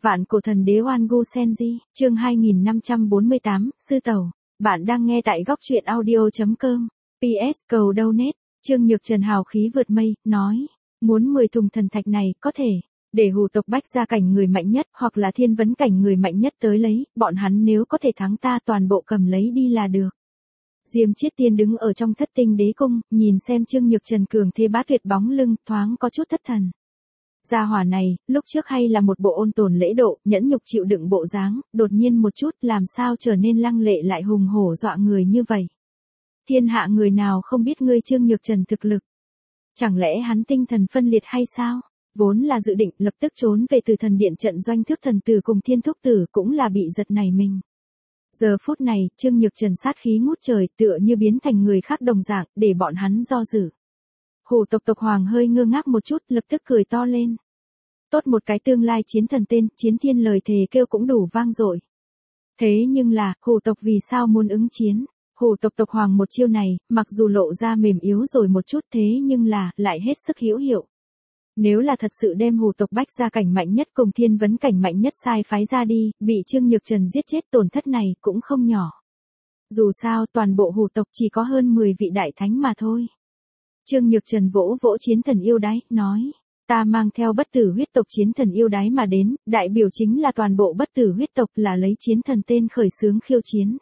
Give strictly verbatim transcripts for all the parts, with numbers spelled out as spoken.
Vạn cổ thần đế Oan Gu Senji, chương hai nghìn năm trăm bốn mươi tám, Sư Tẩu. Bạn đang nghe tại góc truyện audio chấm com. pê ét cầu donate. Trương Nhược Trần hào khí vượt mây, nói. Muốn mười thùng thần thạch này, có thể. Để hù tộc Bách Gia cảnh người mạnh nhất, hoặc là thiên vấn cảnh người mạnh nhất tới lấy, bọn hắn nếu có thể thắng ta toàn bộ cầm lấy đi là được. Diêm Chiết Tiên đứng ở trong Thất Tinh Đế Cung, nhìn xem Trương Nhược Trần cường thế bá tuyệt bóng lưng, thoáng có chút thất thần. Gia hỏa này, lúc trước hay là một bộ ôn tồn lễ độ, nhẫn nhục chịu đựng bộ dáng, đột nhiên một chút làm sao trở nên lăng lệ lại hùng hổ dọa người như vậy. Thiên hạ người nào không biết ngươi Trương Nhược Trần thực lực. Chẳng lẽ hắn tinh thần phân liệt hay sao? Vốn là dự định lập tức trốn về từ thần điện trận doanh Thước Thần Tử cùng Thiên Thúc Tử cũng là bị giật nảy mình. Giờ phút này, Trương Nhược Trần sát khí ngút trời tựa như biến thành người khác đồng dạng, để bọn hắn do dự. Hổ tộc tộc hoàng hơi ngơ ngác một chút, lập tức cười to lên. Tốt một cái tương lai chiến thần tên, chiến thiên lời thề kêu cũng đủ vang dội. Thế nhưng là, hổ tộc vì sao muốn ứng chiến? Hổ tộc tộc hoàng một chiêu này, mặc dù lộ ra mềm yếu rồi một chút thế nhưng là, lại hết sức hữu hiệu. Nếu là thật sự đem hổ tộc Bách Gia cảnh mạnh nhất cùng thiên vấn cảnh mạnh nhất sai phái ra đi, bị Trương Nhược Trần giết chết tổn thất này cũng không nhỏ. Dù sao toàn bộ hổ tộc chỉ có hơn mười vị đại thánh mà thôi. Trương Nhược Trần vỗ vỗ chiến thần yêu đái, nói. Ta mang theo bất tử huyết tộc chiến thần yêu đái mà đến, đại biểu chính là toàn bộ bất tử huyết tộc là lấy chiến thần tên khởi xướng khiêu chiến.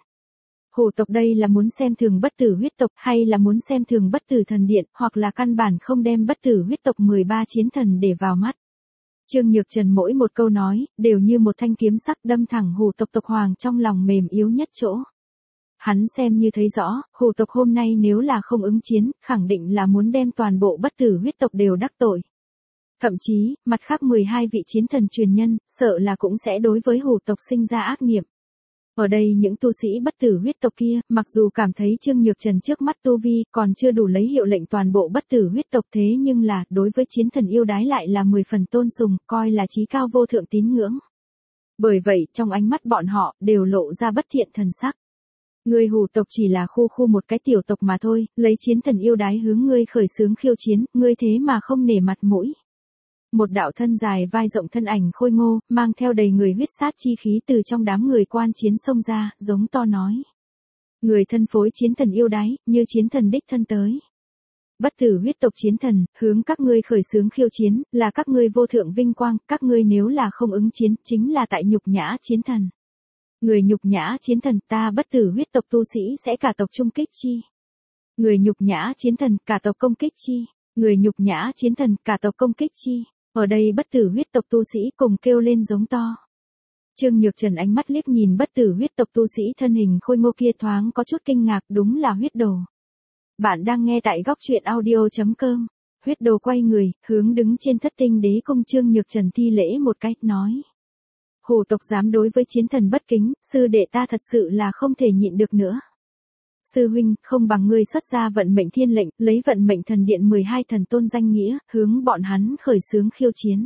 Hổ tộc đây là muốn xem thường bất tử huyết tộc hay là muốn xem thường bất tử thần điện, hoặc là căn bản không đem bất tử huyết tộc mười ba chiến thần để vào mắt. Trương Nhược Trần mỗi một câu nói, đều như một thanh kiếm sắc đâm thẳng hổ tộc tộc hoàng trong lòng mềm yếu nhất chỗ. Hắn xem như thấy rõ, hổ tộc hôm nay nếu là không ứng chiến, khẳng định là muốn đem toàn bộ bất tử huyết tộc đều đắc tội. Thậm chí, mặt khác mười hai vị chiến thần truyền nhân, sợ là cũng sẽ đối với hổ tộc sinh ra ác niệm. Ở đây những tu sĩ bất tử huyết tộc kia, mặc dù cảm thấy Trương Nhược Trần trước mắt tu vi còn chưa đủ lấy hiệu lệnh toàn bộ bất tử huyết tộc thế nhưng là, đối với chiến thần yêu đái lại là mười phần tôn sùng, coi là chí cao vô thượng tín ngưỡng. Bởi vậy, trong ánh mắt bọn họ, đều lộ ra bất thiện thần sắc. Ngươi hổ tộc chỉ là khu khu một cái tiểu tộc mà thôi, lấy chiến thần yêu đái hướng ngươi khởi xướng khiêu chiến, ngươi thế mà không nể mặt mũi. Một đạo thân dài vai rộng thân ảnh khôi ngô, mang theo đầy người huyết sát chi khí từ trong đám người quan chiến xông ra, giống to nói. Người thân phối chiến thần yêu đái, như chiến thần đích thân tới. Bất tử huyết tộc chiến thần, hướng các ngươi khởi xướng khiêu chiến, là các ngươi vô thượng vinh quang, các ngươi nếu là không ứng chiến, chính là tại nhục nhã chiến thần. Người nhục nhã chiến thần, ta bất tử huyết tộc tu sĩ sẽ cả tộc trung kích chi. Người nhục nhã chiến thần, cả tộc công kích chi. Người nhục nhã chiến thần, cả tộc công kích chi. Ở đây bất tử huyết tộc tu sĩ cùng kêu lên giống to. Trương Nhược Trần ánh mắt liếc nhìn bất tử huyết tộc tu sĩ thân hình khôi ngô kia thoáng có chút kinh ngạc, đúng là huyết đồ. Bạn đang nghe tại góc truyện audio chấm com. Huyết đồ quay người, hướng đứng trên Thất Tinh Đế Cung Trương Nhược Trần thi lễ một cách, nói. Hổ tộc dám đối với chiến thần bất kính, sư đệ ta thật sự là không thể nhịn được nữa. Sư huynh, không bằng ngươi xuất ra vận mệnh thiên lệnh, lấy vận mệnh thần điện mười hai thần tôn danh nghĩa, hướng bọn hắn khởi xướng khiêu chiến.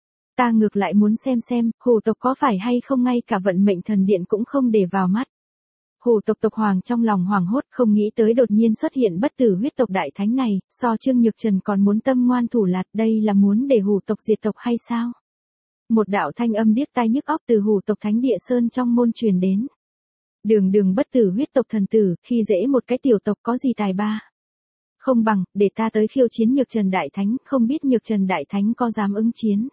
Ta ngược lại muốn xem xem, hổ tộc có phải hay không ngay cả vận mệnh thần điện cũng không để vào mắt. Hổ tộc tộc hoàng trong lòng hoảng hốt, không nghĩ tới đột nhiên xuất hiện bất tử huyết tộc đại thánh này, so Trương Nhược Trần còn muốn tâm ngoan thủ lạt, đây là muốn để hổ tộc diệt tộc hay sao? Một đạo thanh âm điếc tai nhức óc từ hổ tộc thánh địa sơn trong môn truyền đến. Đường đường bất tử huyết tộc thần tử, khi dễ một cái tiểu tộc có gì tài ba. Không bằng, để ta tới khiêu chiến Nhược Trần Đại Thánh, không biết Nhược Trần Đại Thánh có dám ứng chiến.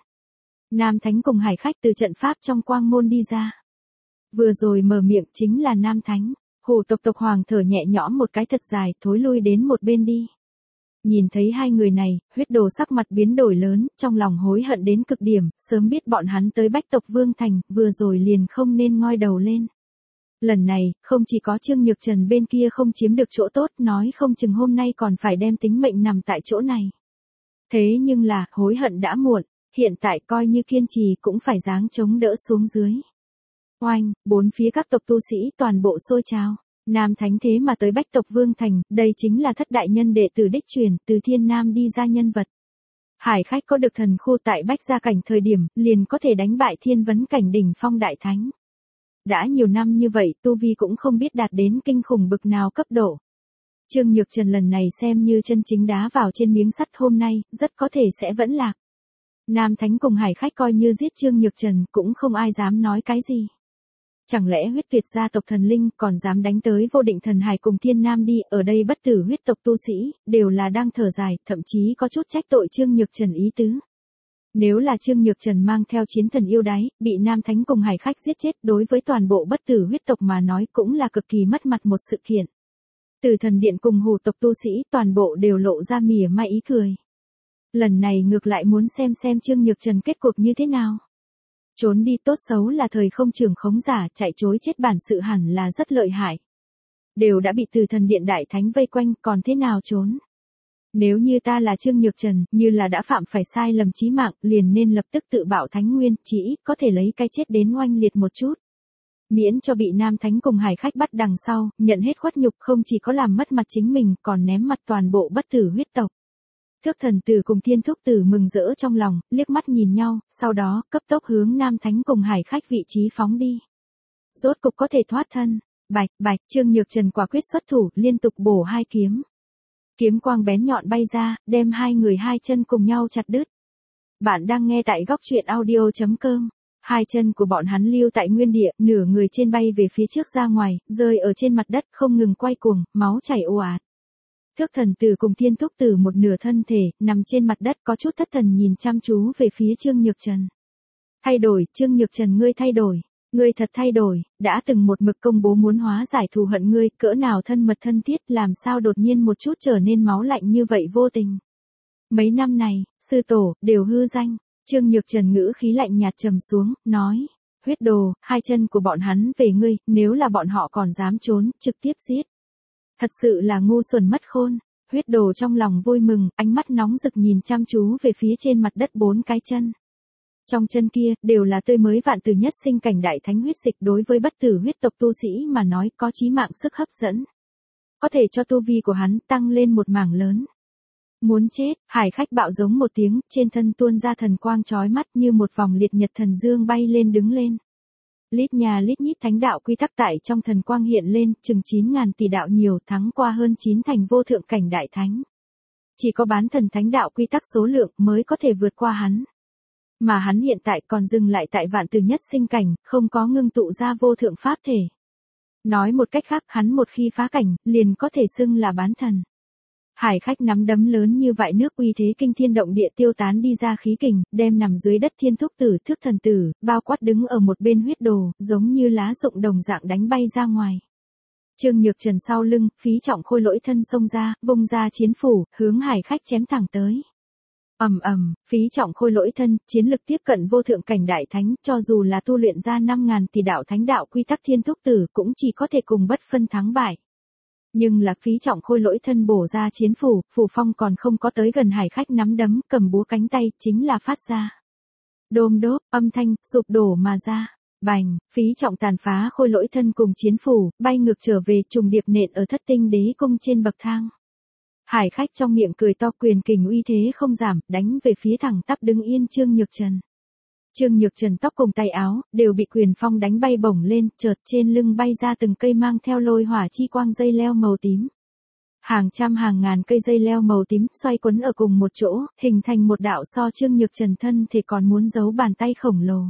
Nam Thánh cùng hải khách từ trận pháp trong quang môn đi ra. Vừa rồi mở miệng chính là Nam Thánh, hổ tộc tộc hoàng thở nhẹ nhõm một cái thật dài, thối lui đến một bên đi. Nhìn thấy hai người này, huyết đồ sắc mặt biến đổi lớn, trong lòng hối hận đến cực điểm, sớm biết bọn hắn tới Bách tộc Vương Thành, vừa rồi liền không nên ngoi đầu lên. Lần này, không chỉ có Trương Nhược Trần bên kia không chiếm được chỗ tốt, nói không chừng hôm nay còn phải đem tính mệnh nằm tại chỗ này. Thế nhưng là, hối hận đã muộn, hiện tại coi như kiên trì cũng phải giáng chống đỡ xuống dưới. Oanh, bốn phía các tộc tu sĩ toàn bộ sôi trào. Nam Thánh thế mà tới Bách tộc Vương Thành, đây chính là thất đại nhân đệ tử đích truyền, từ thiên nam đi ra nhân vật. Hải khách có được thần khu tại Bách Gia cảnh thời điểm, liền có thể đánh bại thiên vấn cảnh đỉnh phong đại thánh. Đã nhiều năm như vậy, tu vi cũng không biết đạt đến kinh khủng bực nào cấp độ. Trương Nhược Trần lần này xem như chân chính đá vào trên miếng sắt hôm nay, rất có thể sẽ vẫn lạc. Nam Thánh cùng Hải Khách coi như giết Trương Nhược Trần cũng không ai dám nói cái gì. Chẳng lẽ huyết tuyệt gia tộc thần linh còn dám đánh tới Vô Định Thần Hải cùng Thiên Nam đi, ở đây bất tử huyết tộc tu sĩ, đều là đang thở dài, thậm chí có chút trách tội Trương Nhược Trần ý tứ. Nếu là Trương Nhược Trần mang theo chiến thần yêu đái, bị Nam Thánh cùng Hải Khách giết chết, đối với toàn bộ bất tử huyết tộc mà nói cũng là cực kỳ mất mặt một sự kiện. Từ thần điện cùng hủ tộc tu sĩ toàn bộ đều lộ ra mỉa mai ý cười. Lần này ngược lại muốn xem xem Trương Nhược Trần kết cuộc như thế nào. Trốn đi tốt xấu là thời không trường khống giả, chạy chối chết bản sự hẳn là rất lợi hại. Đều đã bị từ thần điện đại thánh vây quanh, còn thế nào trốn? Nếu như ta là Trương Nhược Trần, như là đã phạm phải sai lầm chí mạng, liền nên lập tức tự bạo thánh nguyên, chỉ ít có thể lấy cái chết đến oanh liệt một chút. Miễn cho bị Nam Thánh cùng Hải Khách bắt đằng sau, nhận hết khuất nhục, không chỉ có làm mất mặt chính mình, còn ném mặt toàn bộ bất tử huyết tộc. Thước Thần Tử cùng Thiên Thúc Tử mừng rỡ trong lòng, liếc mắt nhìn nhau, sau đó cấp tốc hướng Nam Thánh cùng Hải Khách vị trí phóng đi. Rốt cục có thể thoát thân. Bạch, bạch, Trương Nhược Trần quả quyết xuất thủ, liên tục bổ hai kiếm. Kiếm quang bén nhọn bay ra, đem hai người hai chân cùng nhau chặt đứt. Bạn đang nghe tại góc truyện audio chấm com. Hai chân của bọn hắn lưu tại nguyên địa, nửa người trên bay về phía trước ra ngoài, rơi ở trên mặt đất không ngừng quay cuồng, máu chảy ồ ạt. Thước Thần Tử cùng Thiên Thúc Tử một nửa thân thể, nằm trên mặt đất có chút thất thần nhìn chăm chú về phía Trương Nhược Trần. Thay đổi, Trương Nhược Trần ngươi thay đổi, ngươi thật thay đổi, đã từng một mực công bố muốn hóa giải thù hận ngươi, cỡ nào thân mật thân thiết, làm sao đột nhiên một chút trở nên máu lạnh như vậy vô tình. Mấy năm này, sư tổ, đều hư danh. Trương Nhược Trần ngữ khí lạnh nhạt trầm xuống, nói, huyết đồ, hai chân của bọn hắn về ngươi, nếu là bọn họ còn dám trốn, trực tiếp giết. Thật sự là ngu xuẩn mất khôn. Huyết đồ trong lòng vui mừng, ánh mắt nóng rực nhìn chăm chú về phía trên mặt đất bốn cái chân. Trong chân kia, đều là tươi mới vạn từ nhất sinh cảnh đại thánh huyết dịch, đối với bất tử huyết tộc tu sĩ mà nói có chí mạng sức hấp dẫn. Có thể cho tu vi của hắn tăng lên một mảng lớn. Muốn chết, Hải Khách bạo giống một tiếng, trên thân tuôn ra thần quang chói mắt như một vòng liệt nhật thần dương bay lên đứng lên. Lít nhà lít nhít thánh đạo quy tắc tại trong thần quang hiện lên, chừng chín ngàn tỷ đạo nhiều, thắng qua hơn chín thành vô thượng cảnh đại thánh. Chỉ có bán thần thánh đạo quy tắc số lượng mới có thể vượt qua hắn. Mà hắn hiện tại còn dừng lại tại vạn từ nhất sinh cảnh, không có ngưng tụ ra vô thượng pháp thể. Nói một cách khác, hắn một khi phá cảnh, liền có thể xưng là bán thần. Hải Khách nắm đấm lớn như vại nước uy thế kinh thiên động địa tiêu tán đi ra khí kình, đem nằm dưới đất Thiên Thúc Tử, Thước Thần Tử, bao quát đứng ở một bên huyết đồ, giống như lá rụng đồng dạng đánh bay ra ngoài. Trương Nhược Trần sau lưng, Phí Trọng Khôi lỗi thân xông ra, vung ra chiến phủ, hướng Hải Khách chém thẳng tới. Ầm ầm, Phí Trọng Khôi lỗi thân, chiến lực tiếp cận vô thượng cảnh đại thánh, cho dù là tu luyện ra năm ngàn tỷ đạo thánh đạo quy tắc Thiên Thúc Tử cũng chỉ có thể cùng bất phân thắng bại. Nhưng là Phí Trọng Khôi lỗi thân bổ ra chiến phủ, phủ phong còn không có tới gần Hải Khách nắm đấm, cầm búa cánh tay, chính là phát ra. Đôm đốp, âm thanh, sụp đổ mà ra. Bành, Phí Trọng tàn phá khôi lỗi thân cùng chiến phủ, bay ngược trở về trùng điệp nện ở thất tinh đế cung trên bậc thang. Hải Khách trong miệng cười to, quyền kình uy thế không giảm, đánh về phía thẳng tắp đứng yên Trương Nhược Trần. Trương Nhược Trần tóc cùng tay áo, đều bị quyền phong đánh bay bổng lên, chợt trên lưng bay ra từng cây mang theo lôi hỏa chi quang dây leo màu tím. Hàng trăm hàng ngàn cây dây leo màu tím xoay quấn ở cùng một chỗ, hình thành một đạo so Trương Nhược Trần thân thể còn muốn giấu bàn tay khổng lồ.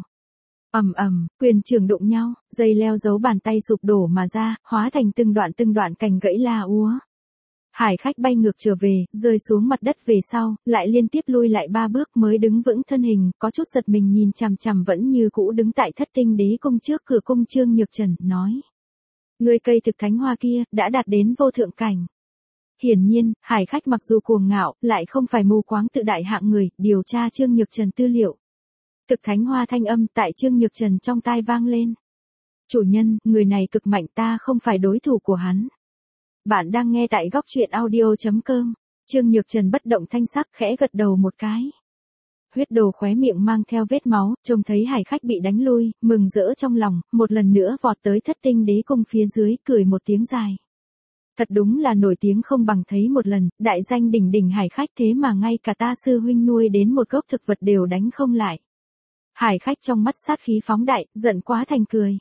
Ầm ầm, quyền trường đụng nhau, dây leo giấu bàn tay sụp đổ mà ra, hóa thành từng đoạn từng đoạn cành gãy la úa. Hải Khách bay ngược trở về, rơi xuống mặt đất về sau, lại liên tiếp lui lại ba bước mới đứng vững thân hình, có chút giật mình nhìn chằm chằm vẫn như cũ đứng tại thất tinh đế cung trước cửa cung Trương Nhược Trần, nói. Người cây thực thánh hoa kia, đã đạt đến vô thượng cảnh. Hiển nhiên, Hải Khách mặc dù cuồng ngạo, lại không phải mù quáng tự đại hạng người, điều tra Trương Nhược Trần tư liệu. Thực thánh hoa thanh âm tại Trương Nhược Trần trong tai vang lên. Chủ nhân, người này cực mạnh, ta không phải đối thủ của hắn. Bạn đang nghe tại góc truyện audio chấm com. Trương Nhược Trần bất động thanh sắc, khẽ gật đầu một cái. Huyết đồ khóe miệng mang theo vết máu, trông thấy Hải Khách bị đánh lui, mừng rỡ trong lòng, một lần nữa vọt tới thất tinh đế cung phía dưới, cười một tiếng dài. Thật đúng là nổi tiếng không bằng thấy một lần, đại danh đỉnh đỉnh Hải Khách, thế mà ngay cả ta sư huynh nuôi đến một gốc thực vật đều đánh không lại. Hải Khách trong mắt sát khí phóng đại, giận quá thành cười.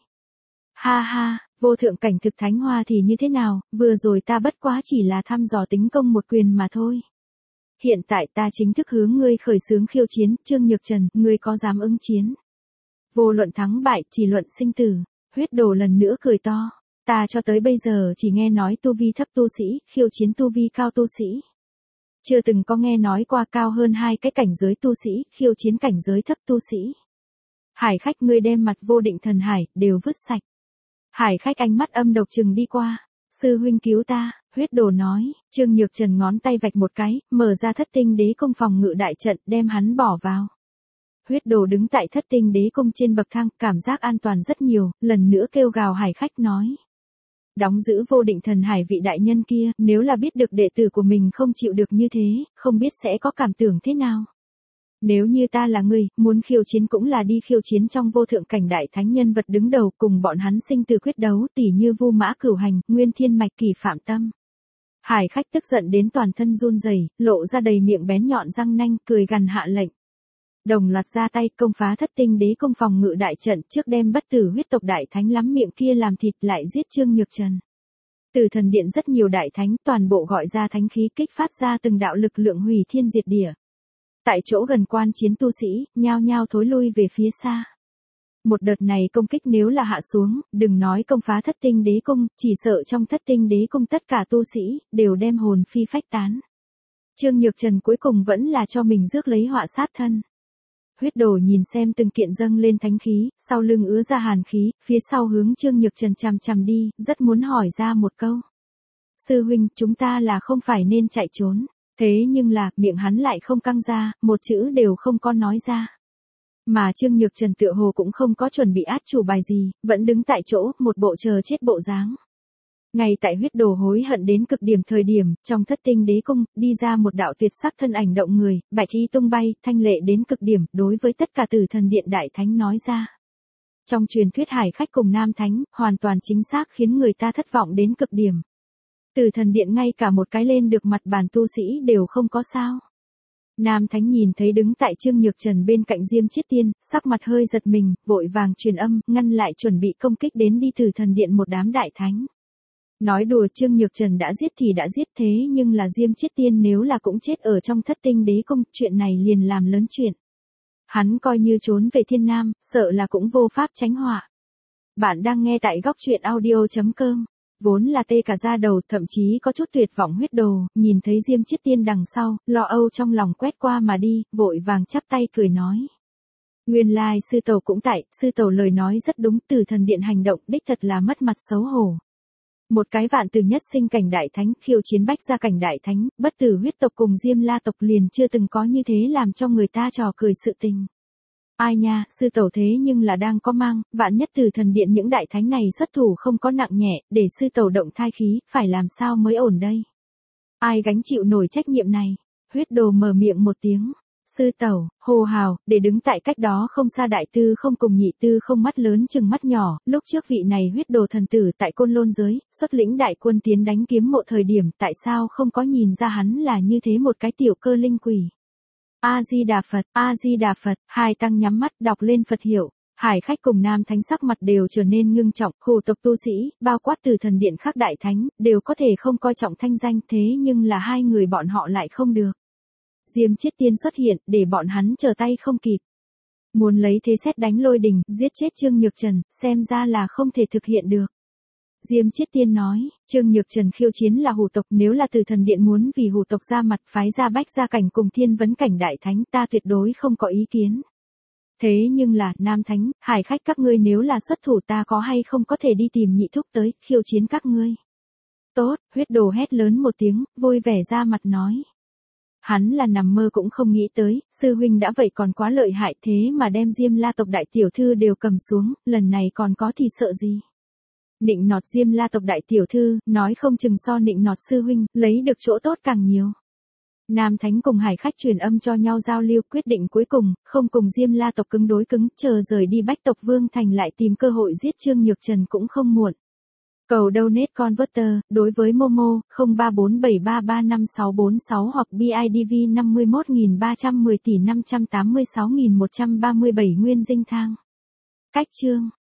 Ha ha, vô thượng cảnh thực thánh hoa thì như thế nào, vừa rồi ta bất quá chỉ là thăm dò tính công một quyền mà thôi. hiện tại ta chính thức hướng ngươi khởi xướng khiêu chiến, Trương Nhược Trần, ngươi có dám ứng chiến? Vô luận thắng bại, chỉ luận sinh tử. Huyết Đồ lần nữa cười to, ta cho tới bây giờ chỉ nghe nói tu vi thấp tu sĩ, khiêu chiến tu vi cao tu sĩ. Chưa từng có nghe nói qua cao hơn hai cái cảnh giới tu sĩ, khiêu chiến cảnh giới thấp tu sĩ. Hải khách ngươi đem mặt vô định thần hải, đều vứt sạch. Hải khách ánh mắt âm độc trừng đi qua. Sư huynh cứu ta, Huyết Đồ nói. Trương Nhược Trần ngón tay vạch một cái, mở ra thất tinh đế công phòng ngự đại trận, đem hắn bỏ vào. Huyết Đồ đứng tại thất tinh đế công trên bậc thang, cảm giác an toàn rất nhiều, lần nữa kêu gào hải khách nói. Đóng giữ vô định thần hải vị đại nhân kia, nếu là biết được đệ tử của mình không chịu được như thế, không biết sẽ có cảm tưởng thế nào. Nếu như ta là người, muốn khiêu chiến cũng là đi khiêu chiến trong vô thượng cảnh đại thánh nhân vật đứng đầu, cùng bọn hắn sinh tử quyết đấu, tỉ như Vu Mã Cửu Hành, Nguyên Thiên Mạch Kỳ Phạm Tâm. Hải khách tức giận đến toàn thân run rẩy, lộ ra đầy miệng bén nhọn răng nanh, cười gằn hạ lệnh. Đồng loạt ra tay công phá thất tinh đế công phòng ngự đại trận, trước đem bất tử huyết tộc đại thánh lắm miệng kia làm thịt, lại giết Trương Nhược Trần. Từ thần điện rất nhiều đại thánh, toàn bộ gọi ra thánh khí, kích phát ra từng đạo lực lượng hủy thiên diệt địa. Tại chỗ gần quan chiến tu sĩ, nhao nhao thối lui về phía xa. Một đợt này công kích nếu là hạ xuống, đừng nói công phá thất tinh đế cung, chỉ sợ trong thất tinh đế cung tất cả tu sĩ, đều đem hồn phi phách tán. Trương Nhược Trần cuối cùng vẫn là cho mình rước lấy họa sát thân. Huyết Đồ nhìn xem từng kiện dâng lên thánh khí, sau lưng ứa ra hàn khí, phía sau hướng Trương Nhược Trần chằm chằm đi, rất muốn hỏi ra một câu. Sư huynh, chúng ta là không phải nên chạy trốn. Thế nhưng là, miệng hắn lại không căng ra, một chữ đều không có nói ra. Mà Trương Nhược Trần tựa hồ cũng không có chuẩn bị át chủ bài gì, vẫn đứng tại chỗ, một bộ chờ chết bộ dáng. Ngay tại Huyết Đồ hối hận đến cực điểm thời điểm, trong thất tinh đế cung, đi ra một đạo tuyệt sắc thân ảnh động người, bạch y tung bay, thanh lệ đến cực điểm, đối với tất cả tử thần điện đại thánh nói ra. Trong truyền thuyết hải khách cùng nam thánh, hoàn toàn chính xác khiến người ta thất vọng đến cực điểm. Tử thần điện ngay cả một cái lên được mặt bàn tu sĩ đều không có sao. Nam thánh nhìn thấy đứng tại Trương Nhược Trần bên cạnh Diêm Chiết Tiên, sắc mặt hơi giật mình, vội vàng truyền âm, ngăn lại chuẩn bị công kích đến đi tử thần điện một đám đại thánh. Nói đùa Trương Nhược Trần đã giết thì đã giết, thế nhưng là Diêm Chiết Tiên nếu là cũng chết ở trong thất tinh đế cung, chuyện này liền làm lớn chuyện. Hắn coi như trốn về thiên nam, sợ là cũng vô pháp tránh họa. Bạn đang nghe tại góc truyện audio chấm com. Vốn là tê cả da đầu, thậm chí có chút tuyệt vọng Huyết Đồ, nhìn thấy Diêm Chiết Tiên đằng sau, lo âu trong lòng quét qua mà đi, vội vàng chắp tay cười nói. Nguyên lai sư tẩu cũng tại, sư tẩu lời nói rất đúng, tử thần điện hành động đích thật là mất mặt xấu hổ. Một cái vạn từ nhất sinh cảnh đại thánh, khiêu chiến bách gia cảnh đại thánh, bất tử huyết tộc cùng Diêm La tộc liền chưa từng có như thế làm cho người ta trò cười sự tình. Ai nha, sư tẩu thế nhưng là đang có mang, vạn nhất tử thần điện những đại thánh này xuất thủ không có nặng nhẹ, để sư tẩu động thai khí, phải làm sao mới ổn đây? Ai gánh chịu nổi trách nhiệm này? Huyết Đồ mở miệng một tiếng. Sư tẩu, hô hào, để đứng tại cách đó không xa đại tư không cùng nhị tư không mắt lớn chừng mắt nhỏ, lúc trước vị này Huyết Đồ thần tử tại Côn Lôn giới, xuất lĩnh đại quân tiến đánh kiếm mộ thời điểm, tại sao không có nhìn ra hắn là như thế một cái tiểu cơ linh quỷ. A-di-đà Phật, A-di-đà Phật, hai tăng nhắm mắt đọc lên Phật hiệu. Hải khách cùng nam thánh sắc mặt đều trở nên ngưng trọng, hù tộc tu sĩ, bao quát từ thần điện khác đại thánh, đều có thể không coi trọng thanh danh, thế nhưng là hai người bọn họ lại không được. Diêm Chiết Tiên xuất hiện, để bọn hắn chờ tay không kịp. Muốn lấy thế sét đánh lôi đình, giết chết Trương Nhược Trần, xem ra là không thể thực hiện được. Diêm Chiết Tiên nói, Trương Nhược Trần khiêu chiến là hủ tộc, nếu là từ thần điện muốn vì hủ tộc ra mặt phái ra bách gia cảnh cùng thiên vấn cảnh đại thánh, ta tuyệt đối không có ý kiến. Thế nhưng là, nam thánh, hải khách các ngươi nếu là xuất thủ ta có hay không có thể đi tìm nhị thúc tới, khiêu chiến các ngươi. Tốt, Huyết Đồ hét lớn một tiếng, vui vẻ ra mặt nói. Hắn là nằm mơ cũng không nghĩ tới, sư huynh đã vậy còn quá lợi hại, thế mà đem Diêm La tộc đại tiểu thư đều cầm xuống, lần này còn có thì sợ gì. Nịnh nọt Diêm La tộc đại tiểu thư, nói không chừng so nịnh nọt sư huynh, lấy được chỗ tốt càng nhiều. Nam thánh cùng hải khách truyền âm cho nhau giao lưu, quyết định cuối cùng, không cùng Diêm La tộc cứng đối cứng, chờ rời đi Bách tộc Vương Thành lại tìm cơ hội giết Trương Nhược Trần cũng không muộn. Cầu donate converter, đối với Momo, không ba bốn bảy ba ba năm sáu bốn sáu hoặc bê i đê vê năm mươi mốt nghìn ba trăm mười tỷ năm trăm tám mươi sáu nghìn một trăm ba mươi bảy nguyên dinh thang. Cách chương